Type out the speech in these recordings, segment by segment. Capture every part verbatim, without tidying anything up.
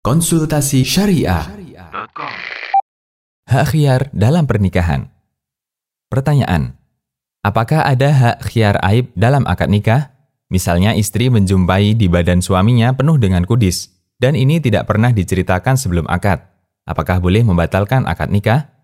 Konsultasi Syariah. Hak khiyar dalam pernikahan. Pertanyaan: apakah ada hak khiyar aib dalam akad nikah? Misalnya istri menjumpai di badan suaminya penuh dengan kudis, dan ini tidak pernah diceritakan sebelum akad. Apakah boleh membatalkan akad nikah?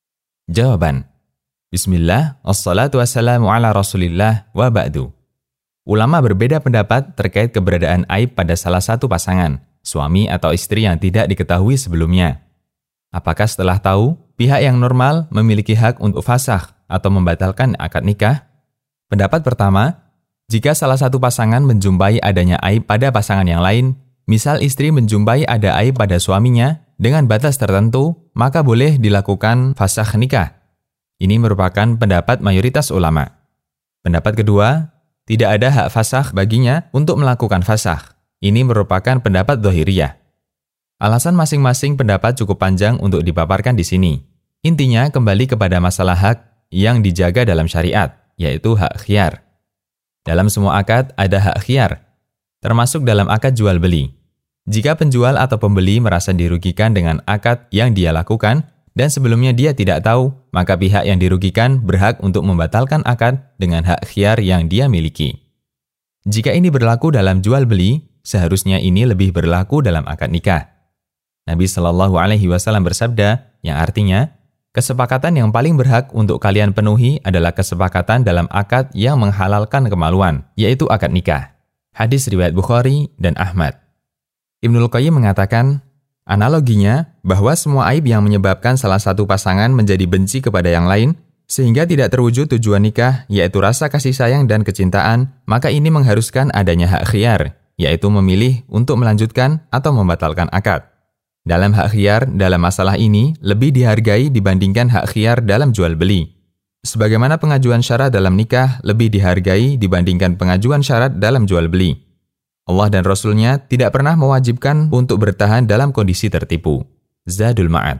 Jawaban: Bismillah, wassalatu wassalamu ala rasulillah wa ba'du. Ulama berbeda pendapat terkait keberadaan aib pada salah satu pasangan, suami atau istri yang tidak diketahui sebelumnya. Apakah setelah tahu, pihak yang normal memiliki hak untuk fasakh atau membatalkan akad nikah? Pendapat pertama, jika salah satu pasangan menjumpai adanya aib pada pasangan yang lain, misal istri menjumpai ada aib pada suaminya dengan batas tertentu, maka boleh dilakukan fasakh nikah. Ini merupakan pendapat mayoritas ulama. Pendapat kedua, tidak ada hak fasakh baginya untuk melakukan fasakh. Ini merupakan pendapat Dhahiriyah. Alasan masing-masing pendapat cukup panjang untuk dipaparkan di sini. Intinya kembali kepada masalah hak yang dijaga dalam syariat, yaitu hak khiyar. Dalam semua akad ada hak khiyar, termasuk dalam akad jual beli. Jika penjual atau pembeli merasa dirugikan dengan akad yang dia lakukan dan sebelumnya dia tidak tahu, maka pihak yang dirugikan berhak untuk membatalkan akad dengan hak khiyar yang dia miliki. Jika ini berlaku dalam jual beli, seharusnya ini lebih berlaku dalam akad nikah. Nabi Shallallahu Alaihi Wasallam bersabda, yang artinya, kesepakatan yang paling berhak untuk kalian penuhi adalah kesepakatan dalam akad yang menghalalkan kemaluan, yaitu akad nikah. Hadis riwayat Bukhari dan Ahmad. Ibnul Qayyim mengatakan, analoginya bahwa semua aib yang menyebabkan salah satu pasangan menjadi benci kepada yang lain, sehingga tidak terwujud tujuan nikah, yaitu rasa kasih sayang dan kecintaan, maka ini mengharuskan adanya hak khiyar, yaitu memilih untuk melanjutkan atau membatalkan akad. Dalam hak khiyar, dalam masalah ini, lebih dihargai dibandingkan hak khiyar dalam jual beli. Sebagaimana pengajuan syarat dalam nikah lebih dihargai dibandingkan pengajuan syarat dalam jual beli. Allah dan Rasul-Nya tidak pernah mewajibkan untuk bertahan dalam kondisi tertipu. Zadul Ma'ad.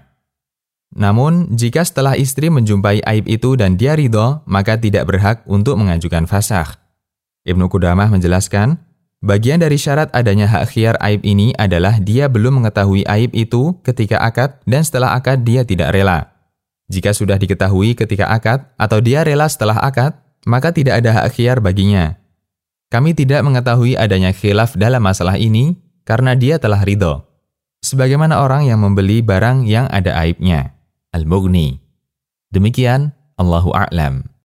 Namun, jika setelah istri menjumpai aib itu dan dia ridho, maka tidak berhak untuk mengajukan fasakh. Ibnu Qudamah menjelaskan, bagian dari syarat adanya hak khiyar aib ini adalah dia belum mengetahui aib itu ketika akad dan setelah akad dia tidak rela. Jika sudah diketahui ketika akad atau dia rela setelah akad, maka tidak ada hak khiyar baginya. Kami tidak mengetahui adanya khilaf dalam masalah ini karena dia telah ridho. Sebagaimana orang yang membeli barang yang ada aibnya. Al-Mughni. Demikian, Allahu a'lam.